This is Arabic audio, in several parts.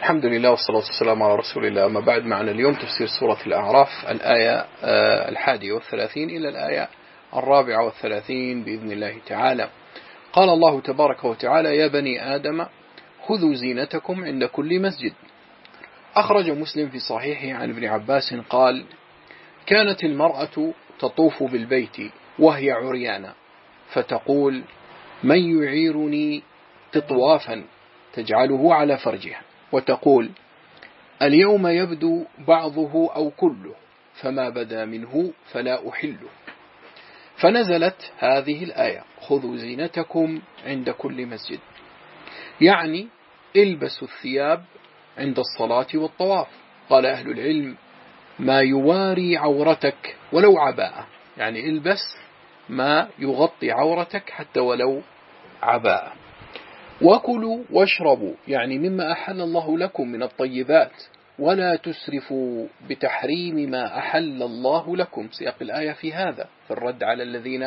الحمد لله والصلاة والسلام على رسول الله. أما بعد، معنا اليوم تفسير سورة الأعراف، الآية 31 إلى الآية 34 بإذن الله تعالى. قال الله تبارك وتعالى: يا بني آدم خذوا زينتكم عند كل مسجد. أخرج مسلم في صحيحه عن ابن عباس قال: كانت المرأة تطوف بالبيت وهي عريانة فتقول: من يعيرني تطوافا تجعله على فرجها، وتقول: اليوم يبدو بعضه أو كله، فما بدا منه فلا أحله. فنزلت هذه الآية: خذوا زينتكم عند كل مسجد، يعني البسوا الثياب عند الصلاة والطواف. قال أهل العلم: ما يواري عورتك ولو عباءة، يعني البس ما يغطي عورتك حتى ولو عباءة. وكلوا واشربوا، يعني مما أحل الله لكم من الطيبات، ولا تسرفوا بتحريم ما أحل الله لكم. سياق الآية في هذا، في الرد على الذين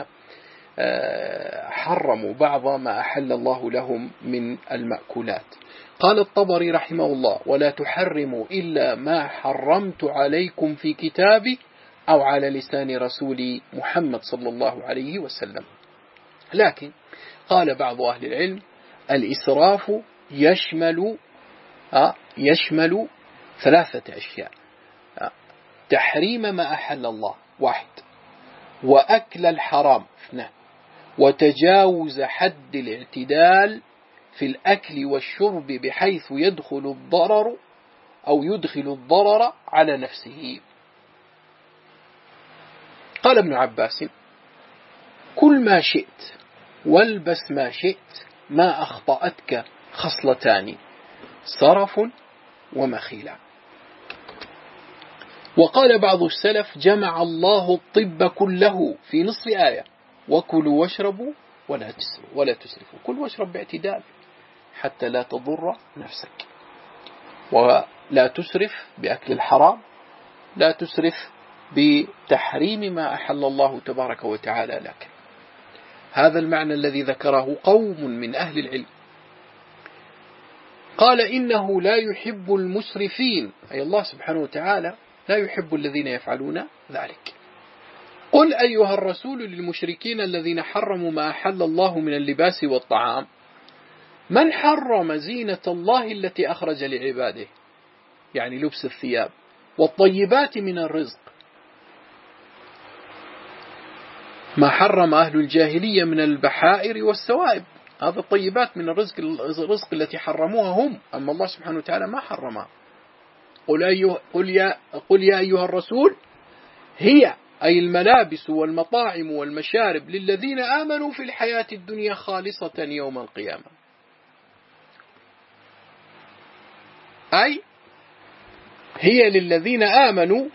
حرموا بعض ما أحل الله لهم من المأكولات. قال الطبري رحمه الله: ولا تحرموا إلا ما حرمت عليكم في كتابي أو على لسان رسولي محمد صلى الله عليه وسلم. لكن قال بعض أهل العلم: الإسراف يشمل ثلاثة أشياء: تحريم ما أحل الله 1، وأكل الحرام 2، وتجاوز حد الاعتدال في الأكل والشرب بحيث يدخل الضرر على نفسه. قال ابن عباس: كل ما شئت والبس ما شئت، ما أخطأتك خصلتان: سرف ومخيلة. وقال بعض السلف: جمع الله الطب كله في نصف آية: وكلوا واشربوا ولا تسرفوا. كل واشرب باعتدال حتى لا تضر نفسك، ولا تسرف بأكل الحرام، لا تسرف بتحريم ما أحل الله تبارك وتعالى لك. هذا المعنى الذي ذكره قوم من أهل العلم. قال: إنه لا يحب المسرفين، أي الله سبحانه وتعالى لا يحب الذين يفعلون ذلك. قل أيها الرسول للمشركين الذين حرموا ما أحل الله من اللباس والطعام: من حرم زينة الله التي أخرج لعباده، يعني لبس الثياب، والطيبات من الرزق، ما حرم أهل الجاهلية من البحائر والسوائب. هذا الطيبات من الرزق التي حرموها هم، أما الله سبحانه وتعالى ما حرمها. قل يا أيها الرسول: هي أي الملابس والمطاعم والمشارب للذين آمنوا في الحياة الدنيا خالصة يوم القيامة، أي هي للذين آمنوا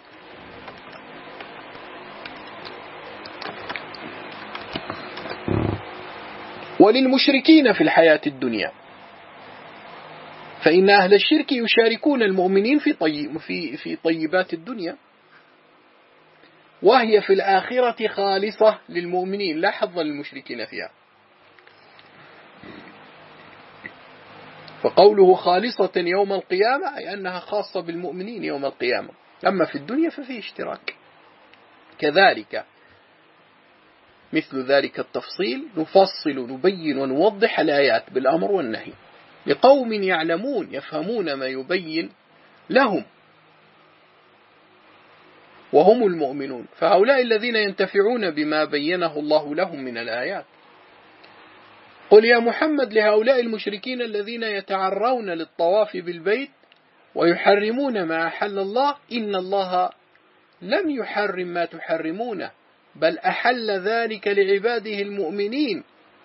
وللمشركين في الحياة الدنيا، فإن أهل الشرك يشاركون المؤمنين في طيبات الدنيا، وهي في الآخرة خالصة للمؤمنين، لا حظ للمشركين فيها. فقوله خالصة يوم القيامة أي أنها خاصة بالمؤمنين يوم القيامة، أما في الدنيا ففيه اشتراك. كذلك مثل ذلك التفصيل نفصل نبين ونوضح الآيات بالأمر والنهي لقوم يعلمون يفهمون ما يبين لهم، وهم المؤمنون، فهؤلاء الذين ينتفعون بما بينه الله لهم من الآيات. قل يا محمد لهؤلاء المشركين الذين يتعرون للطواف بالبيت ويحرمون ما أحل الله: إن الله لم يحرم ما تحرمونه، بل أحل ذلك لعباده المؤمنين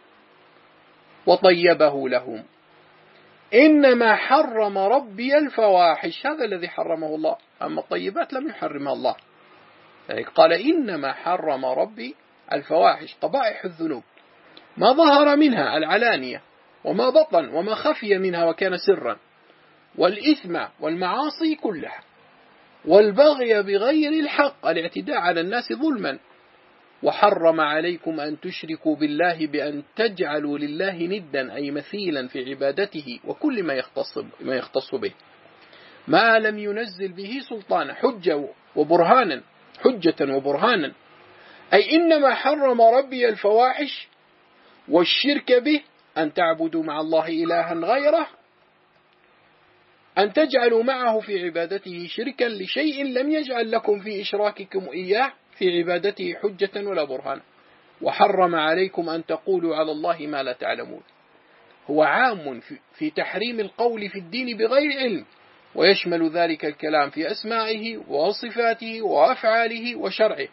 وطيبه لهم. إنما حرم ربي الفواحش، هذا الذي حرمه الله، أما الطيبات لم يحرمها الله. يعني قال: إنما حرم ربي الفواحش، قبائح الذنوب، ما ظهر منها العلانية، وما بطن وما خفي منها وكان سرا، والإثم والمعاصي كلها، والبغي بغير الحق، الاعتداء على الناس ظلما. وحرم عليكم أن تشركوا بالله بأن تجعلوا لله ندا، أي مثيلا في عبادته وكل ما يختص به. ما لم ينزل به سلطانا، حجة وبرهانا، أي إنما حرم ربي الفواحش والشرك به، أن تعبدوا مع الله إلها غيره، أن تجعلوا معه في عبادته شركا لشيء لم يجعل لكم في إشراككم إياه في عبادته حجة ولا برهانا، وحرم عليكم أن تقولوا على الله ما لا تعلمون. هو عام في تحريم القول في الدين بغير علم، ويشمل ذلك الكلام في أسمائه وصفاته وأفعاله وشرعه.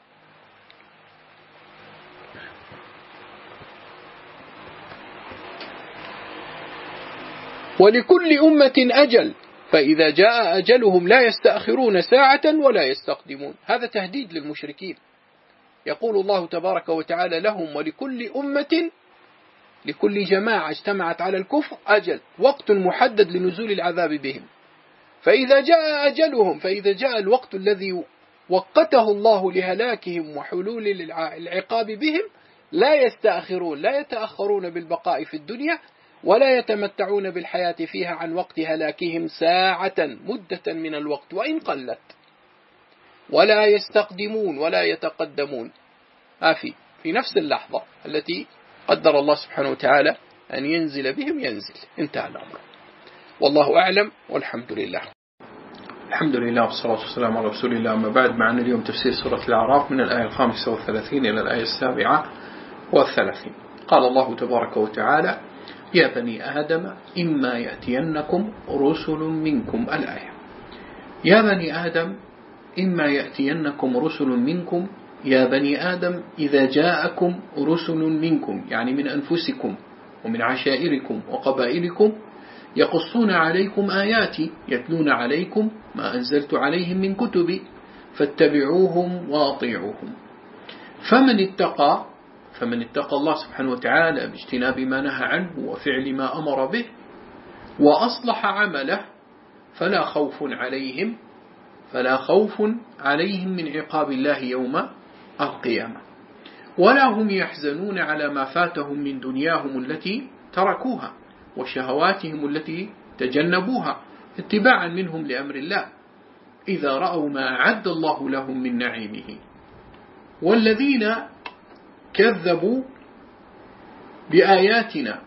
ولكل أمة أجل، فإذا جاء أجلهم لا يستأخرون ساعة ولا يستقدمون. هذا تهديد للمشركين. يقول الله تبارك وتعالى لهم: ولكل أمة، لكل جماعة اجتمعت على الكفر، أجل، وقت محدد لنزول العذاب بهم. فإذا جاء أجلهم، فإذا جاء الوقت الذي وقته الله لهلاكهم وحلول العقاب بهم، لا يستأخرون، لا يتأخرون بالبقاء في الدنيا، ولا يتمتعون بالحياة فيها عن وقت هلاكهم ساعة، مدة من الوقت وإن قلت، ولا يستقدمون ولا يتقدمون. في نفس اللحظة التي قدر الله سبحانه وتعالى أن ينزل بهم ينزل، انتهى الأمر. والله أعلم، والحمد لله. الحمد لله والصلاة والسلام على رسول الله. أما بعد، معنا اليوم تفسير سورة الأعراف من الآية 35 إلى الآية 37. قال الله تبارك وتعالى: يا بني آدم إما يأتينكم رسل منكم. الآية: يا بني آدم إما يأتينكم رسل منكم. يا بني آدم إذا جاءكم رسل منكم، يعني من أنفسكم ومن عشائركم وقبائلكم، يقصون عليكم آياتي، يتلون عليكم ما أنزلت عليهم من كتبي، فاتبعوهم وأطيعوهم. فمن اتقى الله سبحانه وتعالى باجتناب ما نهى عنه وفعل ما أمر به، وأصلح عمله، فلا خوف عليهم من عقاب الله يوم القيامة، ولا هم يحزنون على ما فاتهم من دنياهم التي تركوها وشهواتهم التي تجنبوها اتباعا منهم لأمر الله، إذا رأوا ما أعد الله لهم من نعيمه. والذين كذبوا بآياتنا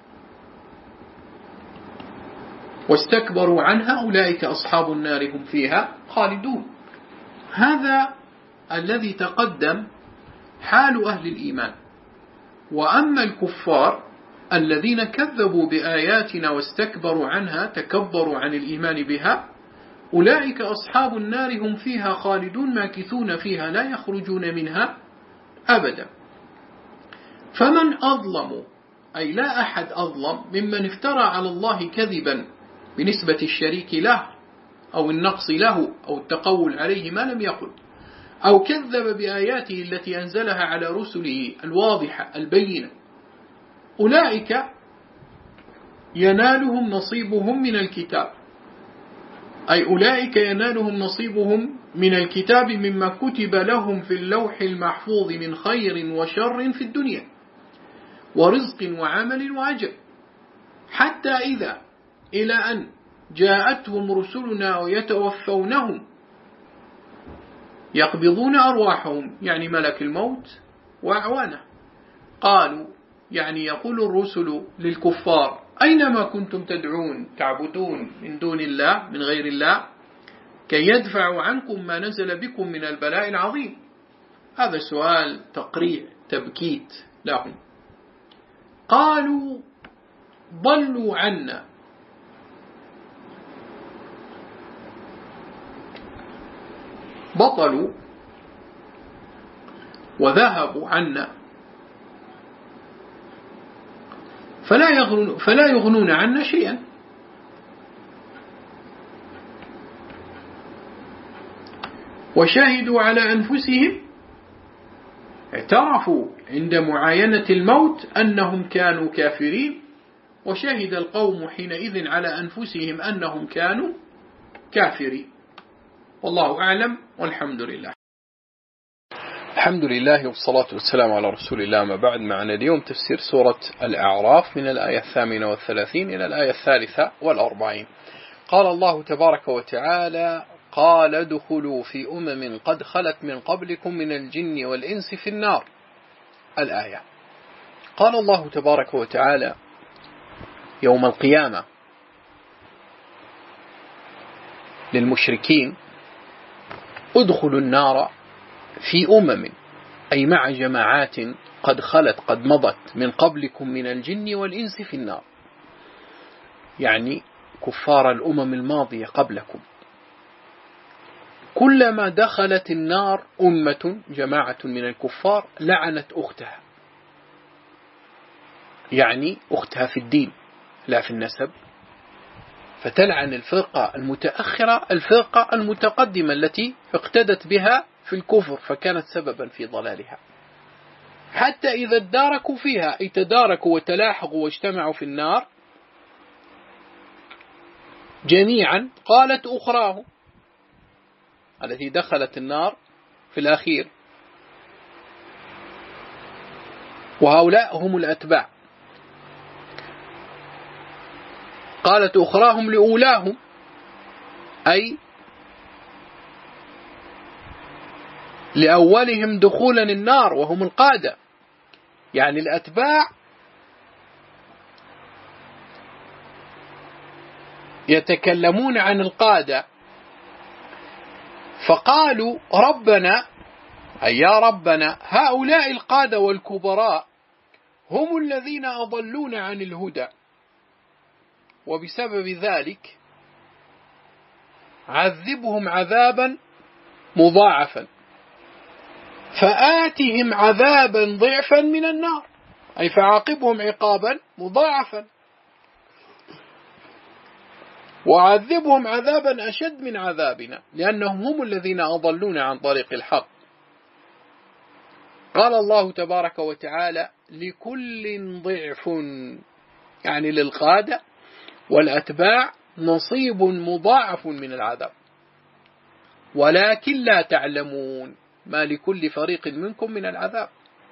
واستكبروا عنها أولئك أصحاب النار هم فيها خالدون. هذا الذي تقدم حال أهل الإيمان. وأما الكفار الذين كذبوا بآياتنا واستكبروا عنها، تكبروا عن الإيمان بها، أولئك أصحاب النار هم فيها خالدون ماكثون فيها لا يخرجون منها أبدا. فمن أظلم، أي لا أحد أظلم ممن افترى على الله كذبا بنسبة الشريك له أو النقص له أو التقول عليه ما لم يقل، أو كذب بآياته التي أنزلها على رسله الواضحة البينة. أولئك ينالهم نصيبهم من الكتاب، أي أولئك ينالهم نصيبهم من الكتاب مما كتب لهم في اللوح المحفوظ من خير وشر في الدنيا، ورزق وعمل وأجر، حتى إذا إلى أن جاءتهم رسلنا ويتوفونهم يقبضون أرواحهم، يعني ملك الموت وأعوانه، قالوا، يعني يقول الرسل للكفار: أينما كنتم تدعون تعبدون من دون الله، من غير الله، كي يدفعوا عنكم ما نزل بكم من البلاء العظيم. هذا سؤال تقريع تبكيت لهم. قالوا: ضلوا عنا، بطلوا وذهبوا عنا، فلا يغنون عنا شيئا. وشاهدوا على أنفسهم، اعترفوا عند معاينة الموت أنهم كانوا كافرين، وشهد القوم حينئذ على أنفسهم أنهم كانوا كافرين. والله أعلم، والحمد لله. الحمد لله والصلاة والسلام على رسول الله. ما بعد، معنا اليوم تفسير سورة الأعراف من الآية 38 إلى الآية 43. قال الله تبارك وتعالى: قال ادخلوا في أمم قد خلت من قبلكم من الجن والإنس في النار. الآية. قال الله تبارك وتعالى يوم القيامة للمشركين: ادخلوا النار في أمم، أي مع جماعات قد خلت قد مضت من قبلكم من الجن والإنس في النار، يعني كفار الأمم الماضية قبلكم. كلما دخلت النار أمة جماعة من الكفار لعنت أختها، يعني أختها في الدين لا في النسب، فتلعن الفرقة المتأخرة الفرقة المتقدمة التي اقتدت بها في الكفر فكانت سببا في ضلالها، حتى إذا اداركوا فيها، أي تداركوا وتلاحقوا واجتمعوا في النار جميعا، قالت أخراه التي دخلت النار في الأخير، وهؤلاء هم الأتباع، قالت أخراهم لأولاهم، أي لأولهم دخولا النار وهم القادة، يعني الأتباع يتكلمون عن القادة، فقالوا ربنا، أي يا ربنا، هؤلاء القادة والكبراء هم الذين أضلون عن الهدى، وبسبب ذلك عذبهم عذابا مضاعفا، فآتهم عذابا ضعفا من النار، أي فعاقبهم عقابا مضاعفا، وعذبهم عذابا أشد من عذابنا، لأنهم هم الذين أضلون عن طريق الحق. قال الله تبارك وتعالى: لكل ضعف، يعني للقادة والأتباع نصيب مضاعف من العذاب، ولكن لا تعلمون ما لكل فريق منكم من العذاب.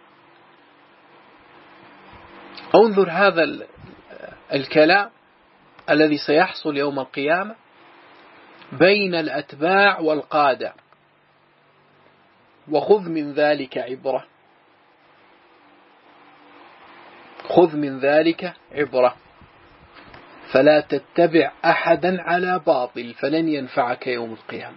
انظر هذا الكلام الذي سيحصل يوم القيامة بين الأتباع والقادة، وخذ من ذلك عبرة، خذ من ذلك عبرة، فلا تتبع أحدا على باطل فلن ينفعك يوم القيامة.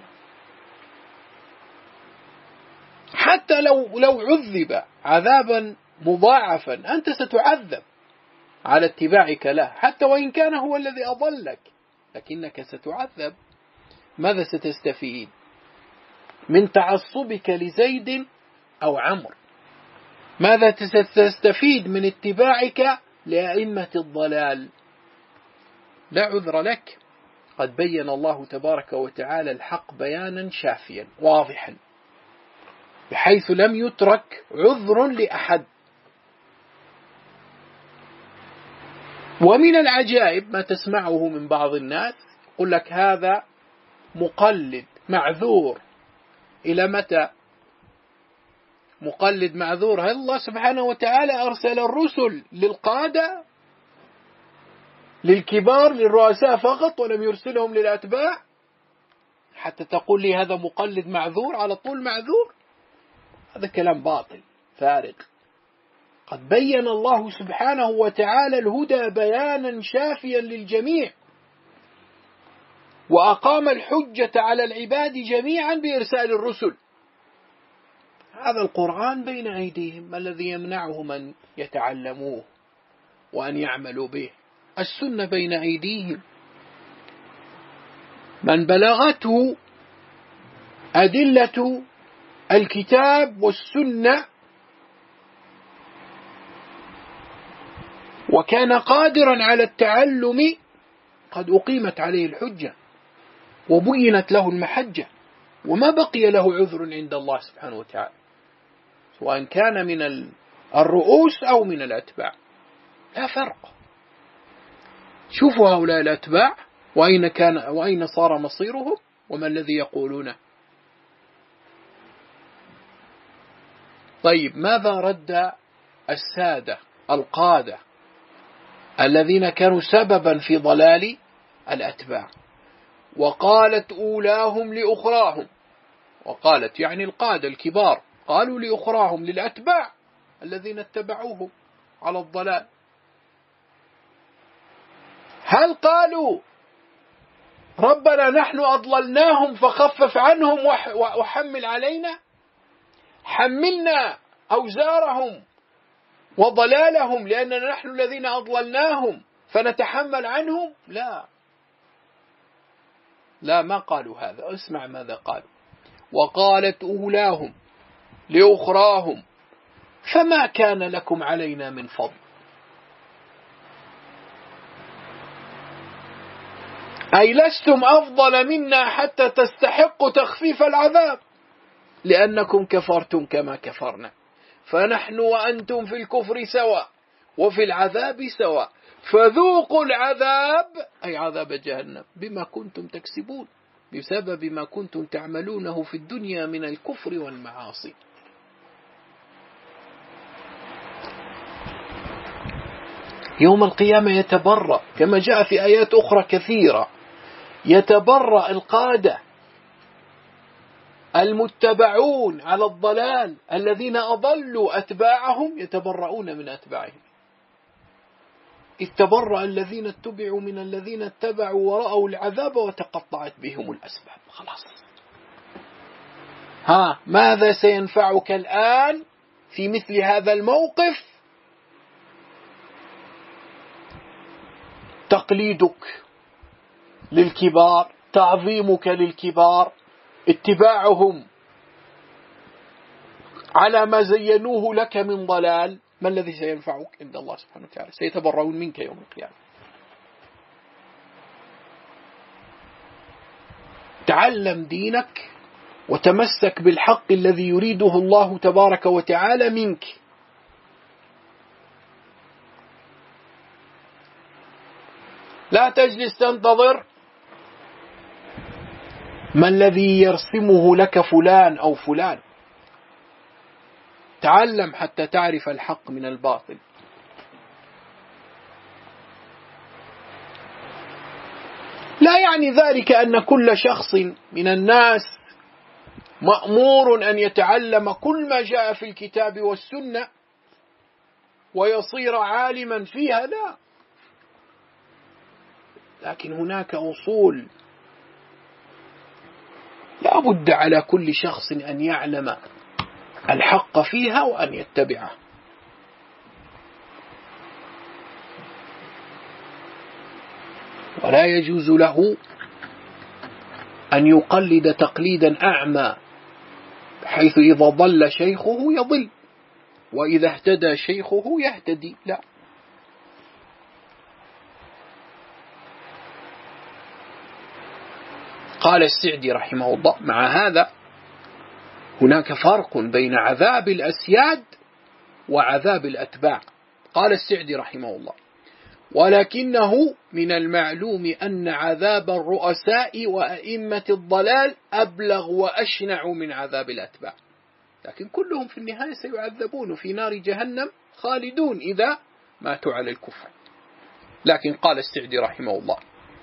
حتى لو عذب عذابا مضاعفا أنت ستعذب على اتباعك له، حتى وإن كان هو الذي أضلك، لكنك ستعذب. ماذا ستستفيد من تعصبك لزيد أو عمرو؟ ماذا ستستفيد من اتباعك لأئمة الضلال؟ لا عذر لك. قد بين الله تبارك وتعالى الحق بيانا شافيا واضحا، بحيث لم يترك عذر لأحد. ومن العجائب ما تسمعه من بعض الناس، يقول لك هذا مقلد معذور. إلى متى مقلد معذور؟ هل الله سبحانه وتعالى أرسل الرسل للقادة للكبار للرؤساء فقط ولم يرسلهم للأتباع حتى تقول لي هذا مقلد معذور على طول معذور؟ هذا كلام باطل فارغ. قد بين الله سبحانه وتعالى الهدى بيانا شافيا للجميع، وأقام الحجة على العباد جميعا بإرسال الرسل. هذا القرآن بين أيديهم، ما الذي يمنعهم أن يتعلموه وأن يعملوا به؟ السنة بين أيديهم، من بلغته أدلة الكتاب والسنة وكان قادرا على التعلم قد أقيمت عليه الحجة وبينت له المحجة، وما بقي له عذر عند الله سبحانه وتعالى، سواء كان من الرؤوس أو من الأتباع، لا فرق. شوفوا هؤلاء الأتباع وأين صار مصيرهم وما الذي يقولونه. طيب ماذا رد السادة القادة الذين كانوا سببا في ضلال الأتباع؟ وقالت أولاهم لأخراهم، وقالت يعني القادة الكبار قالوا لأخراهم للأتباع الذين اتبعوه على الضلال، هل قالوا ربنا نحن أضللناهم فخفف عنهم وحمل علينا، حملنا أوزارهم وضلالهم لأننا نحن الذين أضللناهم فنتحمل عنهم؟ لا ما قالوا هذا. اسمع ماذا قالوا: وقالت أولاهم لأخراهم فما كان لكم علينا من فضل، أي لستم أفضل منا حتى تستحقوا تخفيف العذاب، لأنكم كفرتم كما كفرنا، فنحن وأنتم في الكفر سواء وفي العذاب سواء، فذوقوا العذاب أي عذاب جهنم بما كنتم تكسبون، بسبب ما كنتم تعملونه في الدنيا من الكفر والمعاصي. يوم القيامة يتبرأ كما جاء في آيات أخرى كثيرة، يتبرأ القادة المتبعون على الضلال الذين أضلوا أتباعهم، يتبرؤون من أتباعهم. إذ تبرأ الذين اتبعوا من الذين اتبعوا ورأوا العذاب وتقطعت بهم الأسباب. خلاص، ماذا سينفعك الآن في مثل هذا الموقف؟ تقليدك للكبار، تعظيمك للكبار، اتباعهم على ما زينوه لك من ضلال. ما الذي سينفعك عند الله سبحانه وتعالى؟ سيتبرؤون منك يوم القيامة. تعلم دينك وتمسك بالحق الذي يريده الله تبارك وتعالى منك. لا تجلس تنتظر ما الذي يرسمه لك فلان أو فلان. تعلم حتى تعرف الحق من الباطل. لا يعني ذلك أن كل شخص من الناس مأمور أن يتعلم كل ما جاء في الكتاب والسنة ويصير عالما فيها، لا، لكن هناك أصول لا بد على كل شخص أن يعلم الحق فيها وأن يتبعه. ولا يجوز له أن يقلد تقليدا أعمى، حيث إذا ضل شيخه يضل وإذا اهتدى شيخه يهتدي، لا. قال السعدي رحمه الله: مع هذا هناك فرق بين عذاب الأسياد وعذاب الأتباع. قال السعدي رحمه الله: ولكنه من المعلوم أن عذاب الرؤساء وأئمة الضلال أبلغ وأشنع من عذاب الأتباع، لكن كلهم في النهاية سيعذبون في نار جهنم خالدون إذا ماتوا على الكفر. لكن قال السعدي رحمه الله: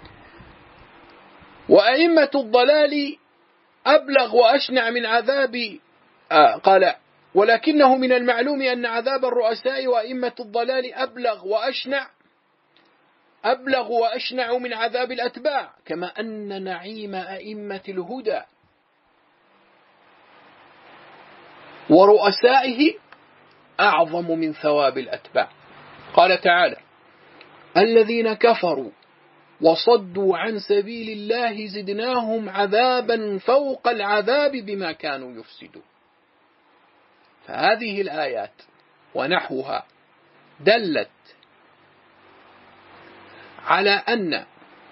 وأئمة الضلال أبلغ وأشنع من عذاب قال: ولكنه من المعلوم أن عذاب الرؤساء وأئمة الضلال أبلغ وأشنع من عذاب الأتباع، كما أن نعيم أئمة الهدى ورؤسائه أعظم من ثواب الأتباع. قال تعالى: الذين كفروا وصدوا عن سبيل الله زدناهم عذابا فوق العذاب بما كانوا يفسدون. فهذه الآيات ونحوها دلت على أن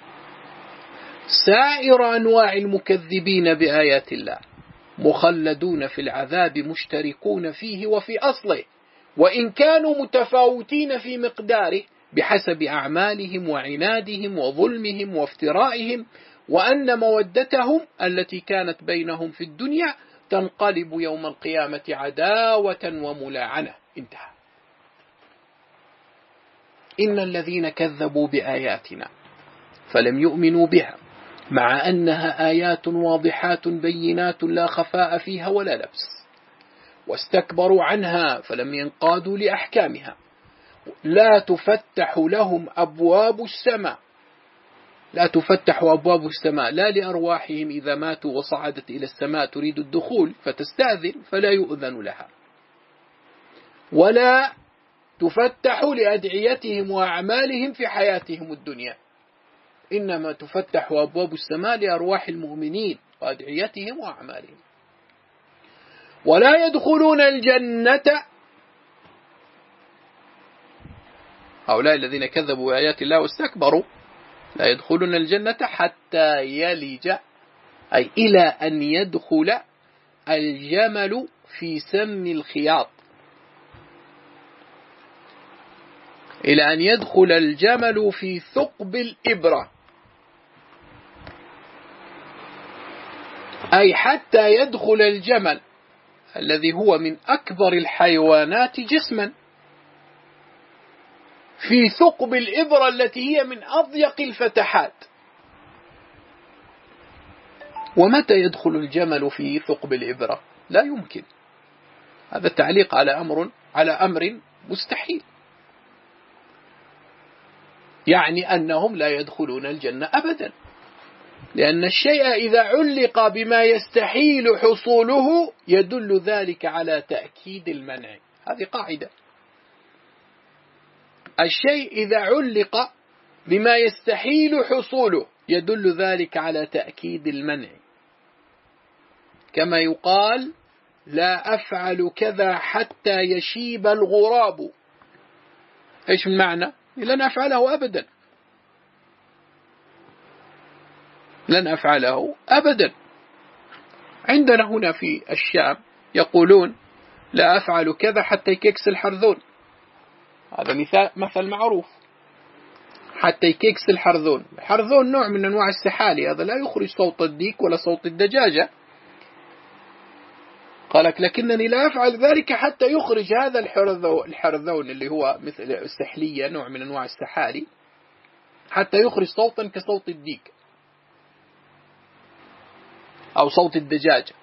سائر أنواع المكذبين بآيات الله مخلدون في العذاب، مشتركون فيه وفي أصله، وإن كانوا متفاوتين في مقداره بحسب أعمالهم وعنادهم وظلمهم وافترائهم، وأن مودتهم التي كانت بينهم في الدنيا تنقلب يوم القيامة عداوة وملاعنة. انتهى. إن الذين كذبوا بآياتنا فلم يؤمنوا بها مع أنها آيات واضحات بينات لا خفاء فيها ولا لبس، واستكبروا عنها فلم ينقادوا لأحكامها. لا تفتح لهم أبواب السماء، لا تفتح أبواب السماء لا لأرواحهم إذا ماتوا وصعدت إلى السماء تريد الدخول فتستأذن فلا يؤذن لها، ولا تفتح لأدعيتهم وأعمالهم في حياتهم الدنيا، إنما تفتح أبواب السماء لأرواح المؤمنين وأدعيتهم وأعمالهم. ولا يدخلون الجنة، هؤلاء الذين كذبوا بآيات الله واستكبروا، لا يدخلون الجنة حتى يلج، أي إلى أن يدخل الجمل في سم الخياط، إلى أن يدخل الجمل في ثقب الإبرة، أي حتى يدخل الجمل الذي هو من أكبر الحيوانات جسما في ثقب الإبرة التي هي من أضيق الفتحات. ومتى يدخل الجمل في ثقب الإبرة؟ لا يمكن. هذا تعليق على أمر مستحيل، يعني أنهم لا يدخلون الجنة أبدا، لأن الشيء إذا علق بما يستحيل حصوله يدل ذلك على تأكيد المنع. هذه قاعدة، الشيء إذا علق بما يستحيل حصوله يدل ذلك على تأكيد المنع، كما يقال لا أفعل كذا حتى يشيب الغراب. إيش المعنى؟ لن أفعله أبدا، لن أفعله أبدا. عندنا هنا في الشام يقولون لا أفعل كذا حتى يكيكس الحرذون، هذا مثل معروف، حتى يكيكس الحرذون. الحرذون نوع من أنواع السحالي، هذا لا يخرج صوت الديك ولا صوت الدجاجة. قالك لكنني لا أفعل ذلك حتى يخرج هذا الحرذون اللي هو مثل السحلية، نوع من أنواع السحالي، حتى يخرج صوتا كصوت الديك أو صوت الدجاجة،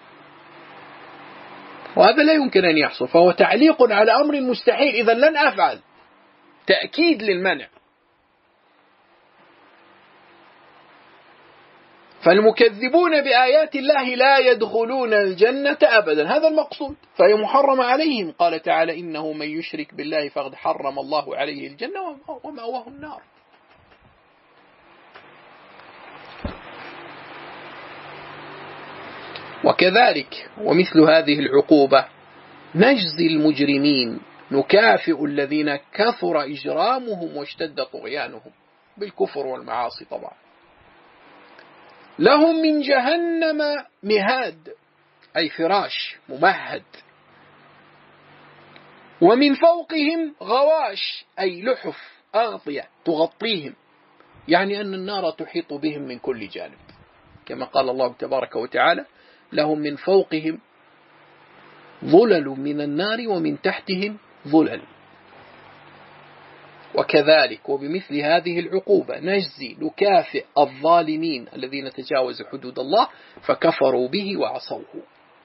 وهذا لا يمكن أن يحصل، فهو تعليق على أمر مستحيل، إذا لن أفعل، تأكيد للمنع. فالمكذبون بآيات الله لا يدخلون الجنة أبدا، هذا المقصود، فهي محرمة عليهم. قال تعالى إنه من يشرك بالله فقد حرم الله عليه الجنة ومأواه النار. وكذلك ومثل هذه العقوبة نجزي المجرمين، نكافئ الذين كثر إجرامهم واشتد طغيانهم بالكفر والمعاصي طبعا. لهم من جهنم مهاد، أي فراش ممهد، ومن فوقهم غواش، أي لحف أغطية تغطيهم، يعني أن النار تحيط بهم من كل جانب، كما قال الله تبارك وتعالى لهم من فوقهم ظلل من النار ومن تحتهم ظلل. وكذلك وبمثل هذه العقوبة نجزي، نكافئ الظالمين الذين تجاوزوا حدود الله فكفروا به وعصوه.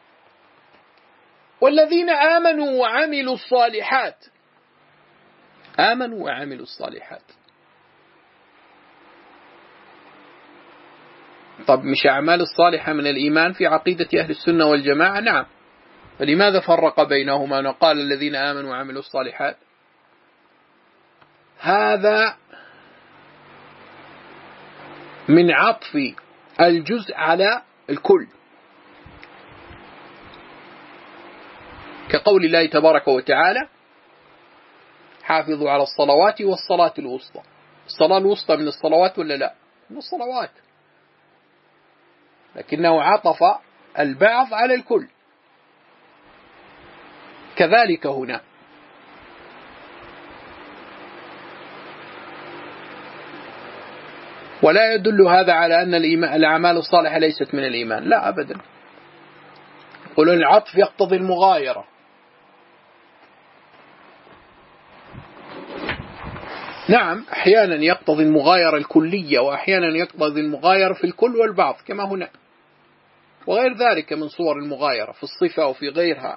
والذين آمنوا وعملوا الصالحات، آمنوا وعملوا الصالحات، طب مش أعمال الصالحة من الإيمان في عقيدة أهل السنة والجماعة؟ نعم، فلماذا فرق بينهما وقال الذين آمنوا وعملوا الصالحات؟ هذا من عطف الجزء على الكل، كقول الله تبارك وتعالى حافظوا على الصلوات والصلاة الوسطى. الصلاة الوسطى من الصلوات ولا لا؟ من الصلوات، لكنه عطف البعض على الكل. كذلك هنا ولا يدل هذا على أن الأعمال الصالحة ليست من الإيمان، لا أبدا. يقولون العطف يقتضي المغايرة، نعم، أحيانا يقتضي المغايرة الكلية، وأحيانا يقتضي المغايرة في الكل والبعض كما هنا، وغير ذلك من صور المغايرة في الصفة وفي غيرها.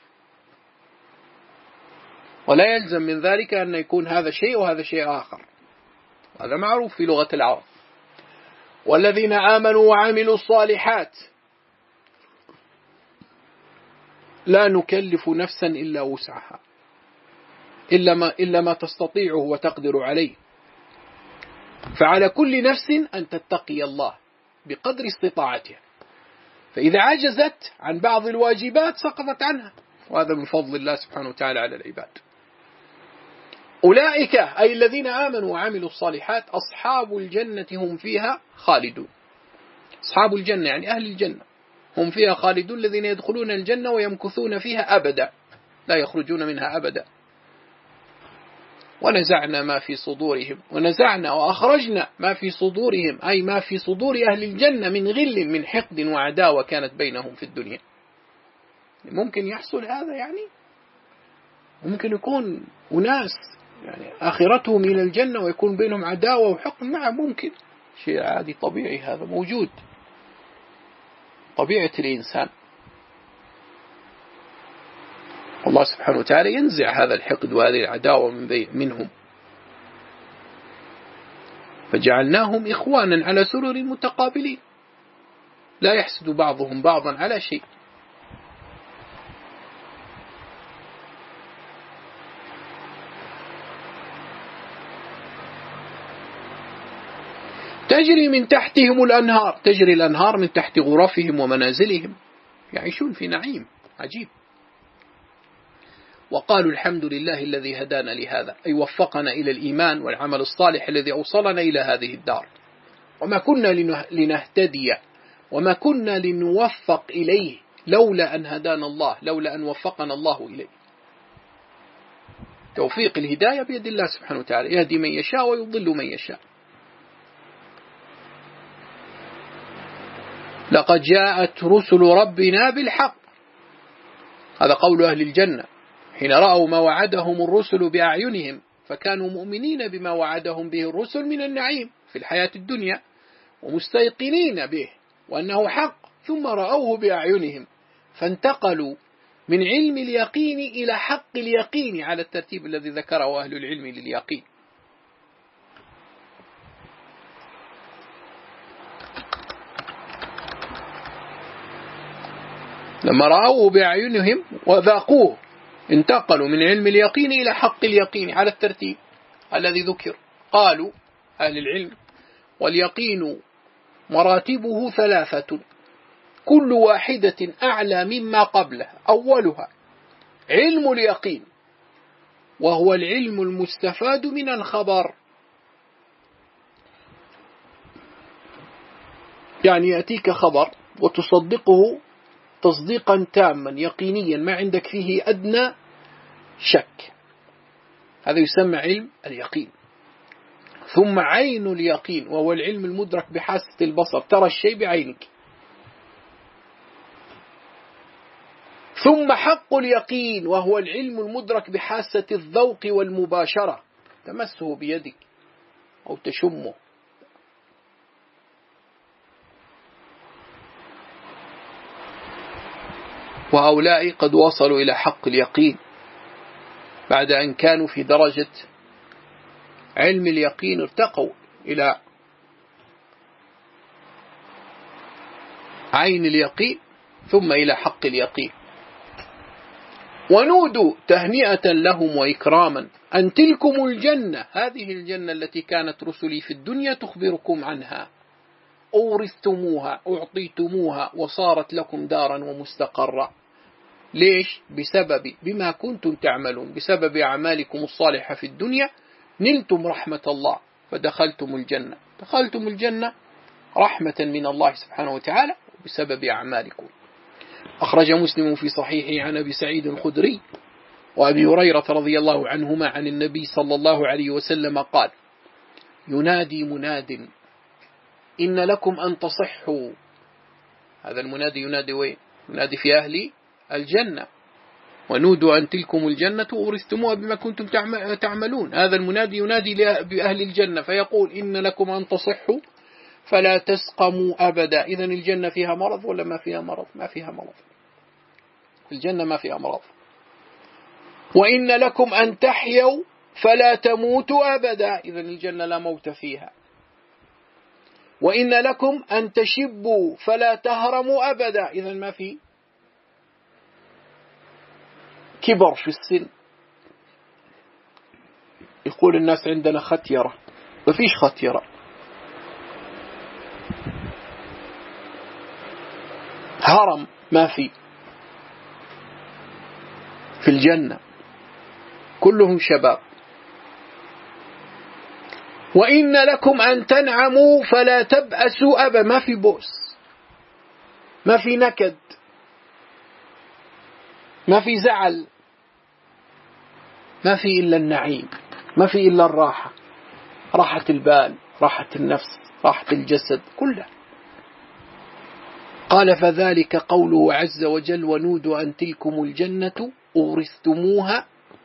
ولا يلزم من ذلك أن يكون هذا شيء وهذا شيء آخر، هذا معروف في لغة العرب. والذين آمنوا وعملوا الصالحات لا نكلف نفسا إلا وسعها، إلا ما تستطيعه وتقدر عليه. فعلى كل نفس أن تتقي الله بقدر استطاعتها، فإذا عجزت عن بعض الواجبات سقطت عنها، وهذا من فضل الله سبحانه وتعالى على العباد. أولئك أي الذين آمنوا وعملوا الصالحات أصحاب الجنة هم فيها خالدون. أصحاب الجنة يعني أهل الجنة، هم فيها خالدون، الذين يدخلون الجنة ويمكثون فيها أبدا لا يخرجون منها أبدا. ونزعنا ما في صدورهم، ونزعنا وأخرجنا ما في صدورهم أي ما في صدور أهل الجنة من غل من حقد وعداوة كانت بينهم في الدنيا. ممكن يحصل هذا، يعني ممكن يكون أناس يعني آخرتهم إلى الجنة ويكون بينهم عداوة وحقد. نعم ممكن، شيء عادي طبيعي، هذا موجود، طبيعة الإنسان. الله سبحانه وتعالى ينزع هذا الحقد وهذه العداوة منهم، فجعلناهم إخوانا على سرر متقابلين لا يحسد بعضهم بعضا على شيء. تجري من تحتهم الأنهار، تجري الأنهار من تحت غرفهم ومنازلهم، يعيشون في نعيم عجيب. وقالوا الحمد لله الذي هدانا لهذا، أي وفقنا إلى الإيمان والعمل الصالح الذي أوصلنا إلى هذه الدار، وما كنا لنهتدي وما كنا لنوفق إليه لولا أن هدانا الله، لولا أن وفقنا الله إليه. توفيق الهداية بيد الله سبحانه وتعالى، يهدي من يشاء ويضل من يشاء. لقد جاءت رسل ربنا بالحق، هذا قول أهل الجنة حين رأوا ما وعدهم الرسل بأعينهم، فكانوا مؤمنين بما وعدهم به الرسل من النعيم في الحياة الدنيا ومستيقنين به وأنه حق، ثم رأوه بأعينهم فانتقلوا من علم اليقين إلى حق اليقين على الترتيب الذي ذكره أهل العلم لليقين. لما رأوه بأعينهم وذاقوه انتقلوا من علم اليقين إلى حق اليقين على الترتيب الذي ذكر. قالوا أهل العلم: واليقين مراتبه ثلاثة، كل واحدة أعلى مما قبلها. أولها علم اليقين، وهو العلم المستفاد من الخبر، يعني يأتيك خبر وتصدقه تصديقا تاما يقينيا ما عندك فيه أدنى شك، هذا يسمى علم اليقين. ثم عين اليقين، وهو العلم المدرك بحاسة البصر، ترى الشيء بعينك. ثم حق اليقين، وهو العلم المدرك بحاسة الذوق والمباشرة، تمسه بيدك أو تشمه. وهؤلاء قد وصلوا إلى حق اليقين بعد أن كانوا في درجة علم اليقين، ارتقوا إلى عين اليقين ثم إلى حق اليقين. ونودوا تهنئة لهم وإكراما أن تلكم الجنة، هذه الجنة التي كانت رسلي في الدنيا تخبركم عنها، أورثتموها أعطيتموها وصارت لكم دارا ومستقرا. ليش؟ بما كنتم تعملون، بسبب أعمالكم الصالحة في الدنيا نلتم رحمة الله فدخلتم الجنة. دخلتم الجنة رحمة من الله سبحانه وتعالى بسبب أعمالكم. أخرج مسلم في صحيحه عن أبي سعيد الخدري وأبي هريرة رضي الله عنهما عن النبي صلى الله عليه وسلم قال: ينادي مناد إن لكم أن تصحوا. هذا المنادي ينادي وين؟ ينادي في أهل الجنة. ونودوا أن تلكم الجنة أورثتموها بما كنتم تعملون. هذا المنادي ينادي بأهل الجنة فيقول إن لكم أن تصحوا فلا تسقموا أبدا. إذن الجنة فيها مرض ولا ما فيها مرض؟ ما فيها مرض. الجنة ما فيها مرض. وإن لكم أن تحيوا فلا تموتوا أبدا. إذن الجنة لا موت فيها. وإن لكم أن تشبوا فلا تهرموا أبدا. إذن ما في كبر في السن. يقول الناس عندنا ختيرة، ما فيش ختيرة. هرم ما في الجنة، كلهم شباب. وإن لكم أن تنعموا فلا تبأسوا أبدا. ما في بؤس، ما في نكد، ما في زعل، ما في إلا النعيم، ما في إلا الراحة، راحة البال، راحة النفس، راحة الجسد كله. قال فذلك قوله عز وجل ونودوا أن تلكم الجنة أورثتموها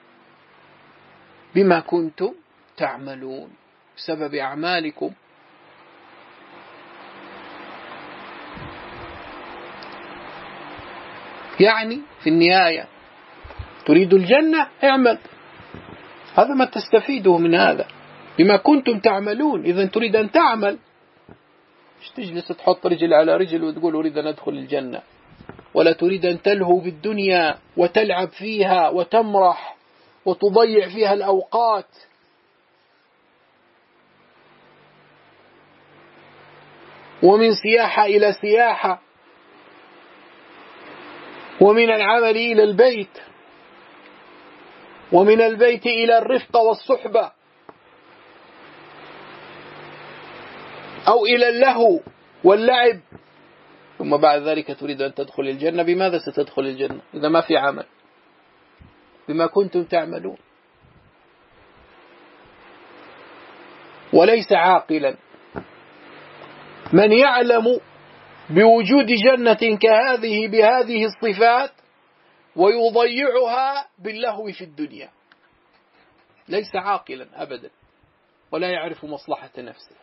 بما كنتم تعملون، بسبب أعمالكم. يعني في النهاية تريد الجنة اعمل، هذا ما تستفيده من هذا، بما كنتم تعملون. إذا تريد أن تعمل، مش تجلس تحط رجل على رجل وتقول أريد أن أدخل الجنة، ولا تريد أن تلهو بالدنيا وتلعب فيها وتمرح وتضيع فيها الأوقات. ومن سياحة إلى سياحة، ومن العمل إلى البيت، ومن البيت إلى الرفقة والصحبة، أو إلى اللهو واللعب، ثم بعد ذلك تريد أن تدخل الجنة. بماذا ستدخل الجنة إذا ما في عمل؟ بما كنتم تعملون. وليس عاقلا من يعلم بوجود جنة كهذه بهذه الصفات ويضيعها باللهو في الدنيا. ليس عاقلا أبدا، ولا يعرف مصلحة نفسه.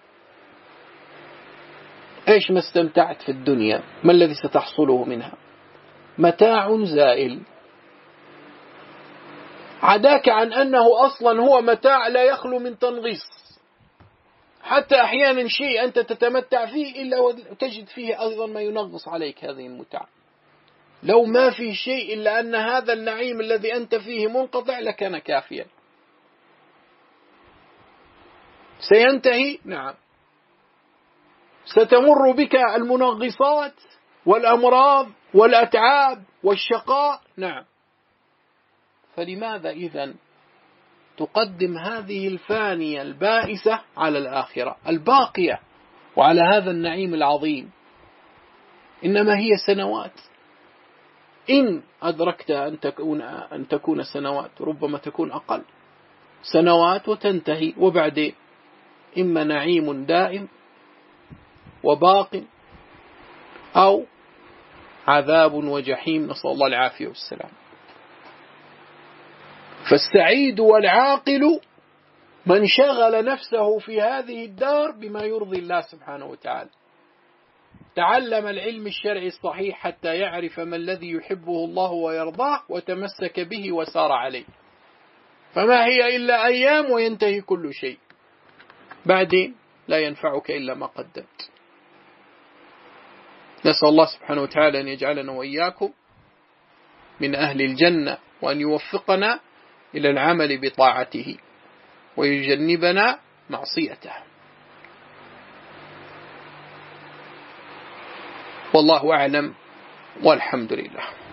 إيش ما استمتعت في الدنيا؟ ما الذي ستحصله منها؟ متاع زائل. عداك عن أنه أصلا هو متاع لا يخلو من تنغيص. حتى أحيانا شيء أنت تتمتع فيه إلا وتجد فيه أيضا ما ينغص عليك هذه المتعة. لو ما في شيء إلا أن هذا النعيم الذي أنت فيه منقطع لكان كافيا. سينتهي، نعم. ستمر بك المنغصات والأمراض والأتعاب والشقاء، نعم. فلماذا إذن تقدم هذه الفانية البائسة على الآخرة الباقية وعلى هذا النعيم العظيم؟ إنما هي سنوات، إن أدركت أن تكون سنوات، ربما تكون أقل، سنوات وتنتهي، وبعدين إما نعيم دائم وباق أو عذاب وجحيم، نسأل الله العافية والسلام. فالسعيد والعاقل من شغل نفسه في هذه الدار بما يرضي الله سبحانه وتعالى، تعلم العلم الشرعي الصحيح حتى يعرف ما الذي يحبه الله ويرضاه وتمسك به وسار عليه. فما هي إلا أيام وينتهي كل شيء، بعدين لا ينفعك إلا ما قدمت. نسأل الله سبحانه وتعالى أن يجعلنا وإياكم من أهل الجنة، وأن يوفقنا إلى العمل بطاعته ويجنبنا معصيته. والله أعلم، والحمد لله.